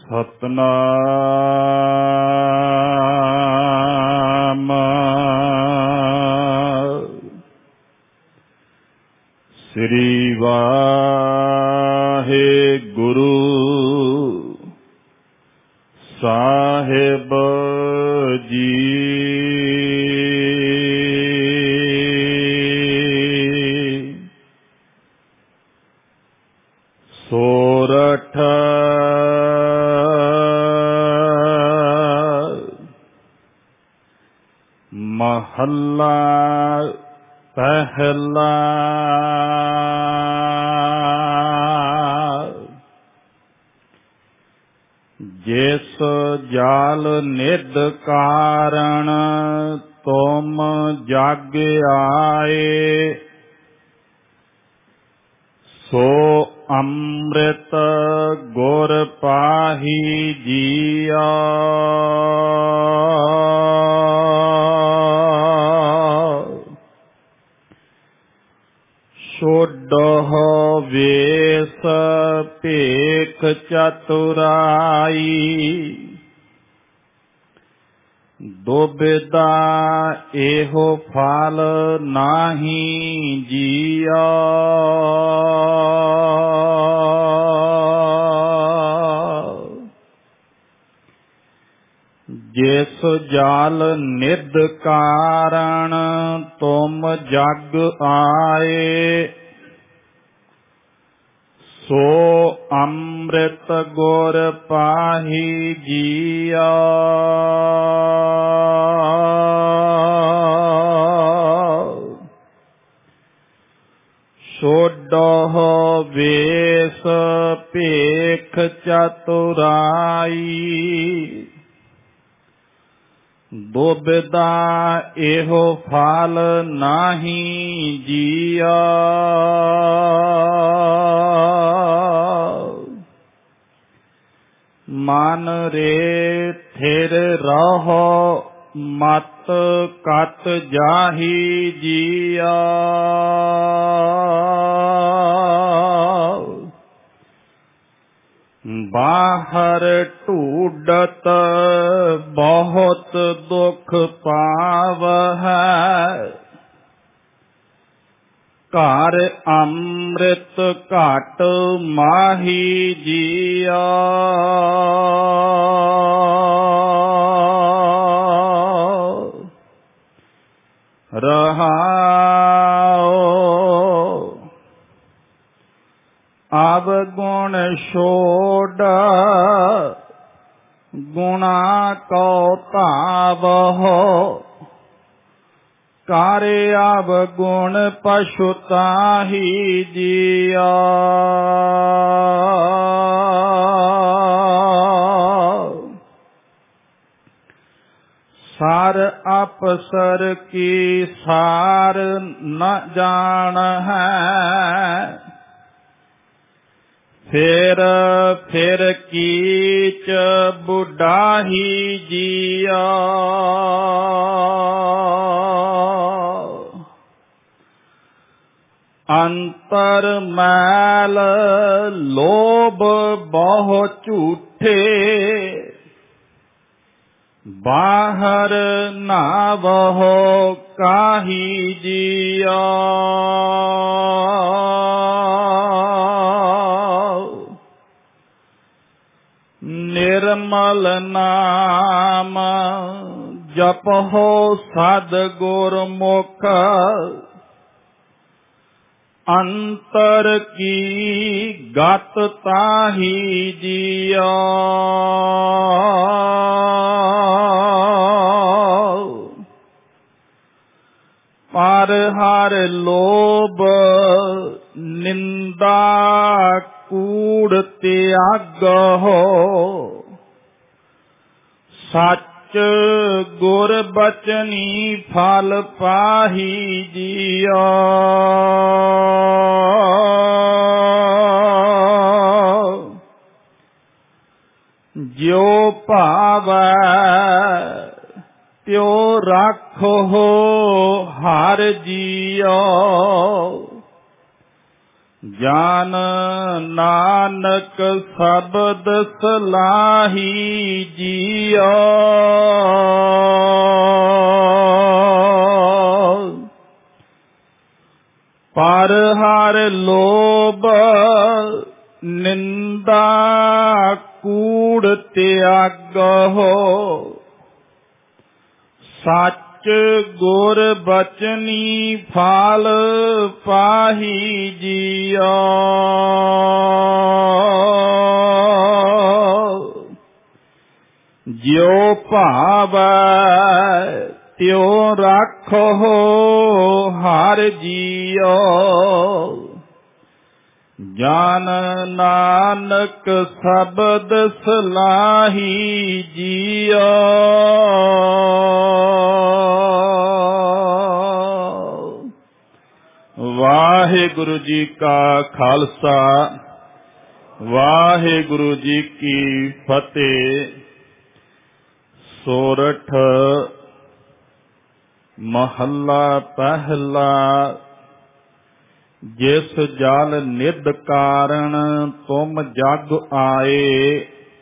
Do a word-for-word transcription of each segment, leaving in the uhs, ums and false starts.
ਸਤਨਾਮ ਸ੍ਰੀ ਵਾਹਿਗੁਰੂ ਸਾਹਿਬ ਜੀ। ਸੋਰਠ ਮਹੱਲਾ ਪਹਿਲਾ। ਜਿਸ ਜਲ ਨਿਧ ਕਾਰਣ ਤੁਮ ਜਗ ਆਏ, ਸੋ ਅੰਮ੍ਰਿਤ ਗੁਰ ਪਾਹੀ ਜੀਆ। ਛੋਡਹ ਵੇਸ ਭੇਖ ਚਤੁਰਾਈ, ਦੁਬਿਧਾ ਇਹੋ ਫਲ ਨਾਹੀ ਜੀਆ। ਜਿਸ ਜਲ ਨਿਧ ਕਾਰਣ ਤੁਮ ਜਗ ਆਏ, ਸੋ ਅੰਮ੍ਰਿਤ ਗੁਰ ਪਾਹੀ ਜੀਆ। ਛੋਡਹ ਵੇਸ ਭੇਖ ਚਤੁਰਾਈ, ਦੁਬਿਧਾ ਇਹੋ ਫਲ ਨਾਹੀ ਜੀਆ। ਮਨ ਰੇ ਥਿਰ ਰਹੋ ਮਤ ਕਤ ਜਾਹੀ ਜੀਆ। ਬਾਹਰ ਢੂਡਤ ਬਹੁਤ ਦੁਖ ਪਾਵਹਿ, ਘਰ ਅੰਮ੍ਰਿਤ ਘਟ ਮਾਹੀ ਜੀਆ। ਰਹਾਉ ਅਵਗੁਣ ਛੋੜ, ਗੁਣਾ ਕਉ ਧਾਵਹੁ। ਕਰ ਅਵਗੁਣ ਪਛੁਤਾਹੀ ਜੀਆ। ਸਾਰ ਅਪਸਰ ਕੀ ਸਾਰ ਨ ਜਾਣਹਿ, ਫਿਰ ਫਿਰ ਕੀਚ ਬੁਢਾਹੀ ਜੀਆ। ਅੰਤਰ ਮੈਲ ਲੋਭ ਬਹੁ ਝੂਠੇ, ਬਾਹਰ ਨਾਵਹੁ ਕਾਹੀ ਜੀਆ। ਨਿਰਮਲ ਨਾਮ ਜਪਹੁ ਸਦ ਗੁਰਮੁਖ, ਅੰਤਰ ਕੀ ਗਤ ਤਾਹੀ ਜੀਆ। ਪਰ ਹਰ ਲੋਭ ਨਿੰਦਾ ਕੂੜ ਤਿਆਗਹੁ, ਸੱਚ ਗੁਰ ਬਚਨੀ ਫਲ ਪਾਹੀ ਜੀਆ। ਜਿਉ ਭਾਵੈ ਤਿਉ ਰਾਖੋ ਹਰਿ ਜੀਉ, ਜਾਨ ਨਾਨਕ ਸ਼ਬਦ ਸਲਾਹੀ ਜੀਓ। ਪਰ ਹਰ ਲੋਭ ਨਿੰਦਾ ਕੂੜ ਤਿਆਗੋ। ਸੱਚ ਗੁਰ ਬਚਨੀ ਫਲ ਪਾਹੀ ਜੀਓ। ਜਿਉ ਭਾਵੈ ਤਿਉ ਰਾਖੋ ਹਰਿ ਜੀਓ। ਜਾਨ ਨਾਨਕ ਸ਼ਬਦ ਸਲਾਹੀ ਜੀਓ। ਵਾਹਿਗੁਰੂ ਜੀ ਕਾ ਖਾਲਸਾ ਵਾਹਿਗੁਰੂ ਜੀ ਕੀ ਫਤਿਹ। ਸੋਰਠ ਮਹੱਲਾ ਪਹਿਲਾ। ਜਿਸ ਜਲ ਨਿਧ ਕਾਰਣ ਤੁਮ ਜਗ ਆਏ।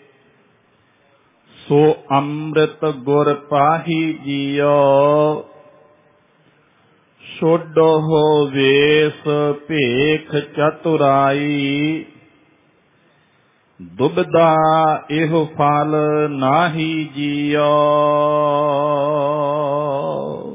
ਸੋ ਅੰਮ੍ਰਿਤ ਗੁਰ ਪਾਹੀ ਜੀਓ। ਛੋਡੋ ਵੇਸ ਭੇਖ ਚਤੁਰਾਈ। ਦੁਬਦਾ ਇਹੋ ਫਲ ਨਾਹੀ ਜੀਓ।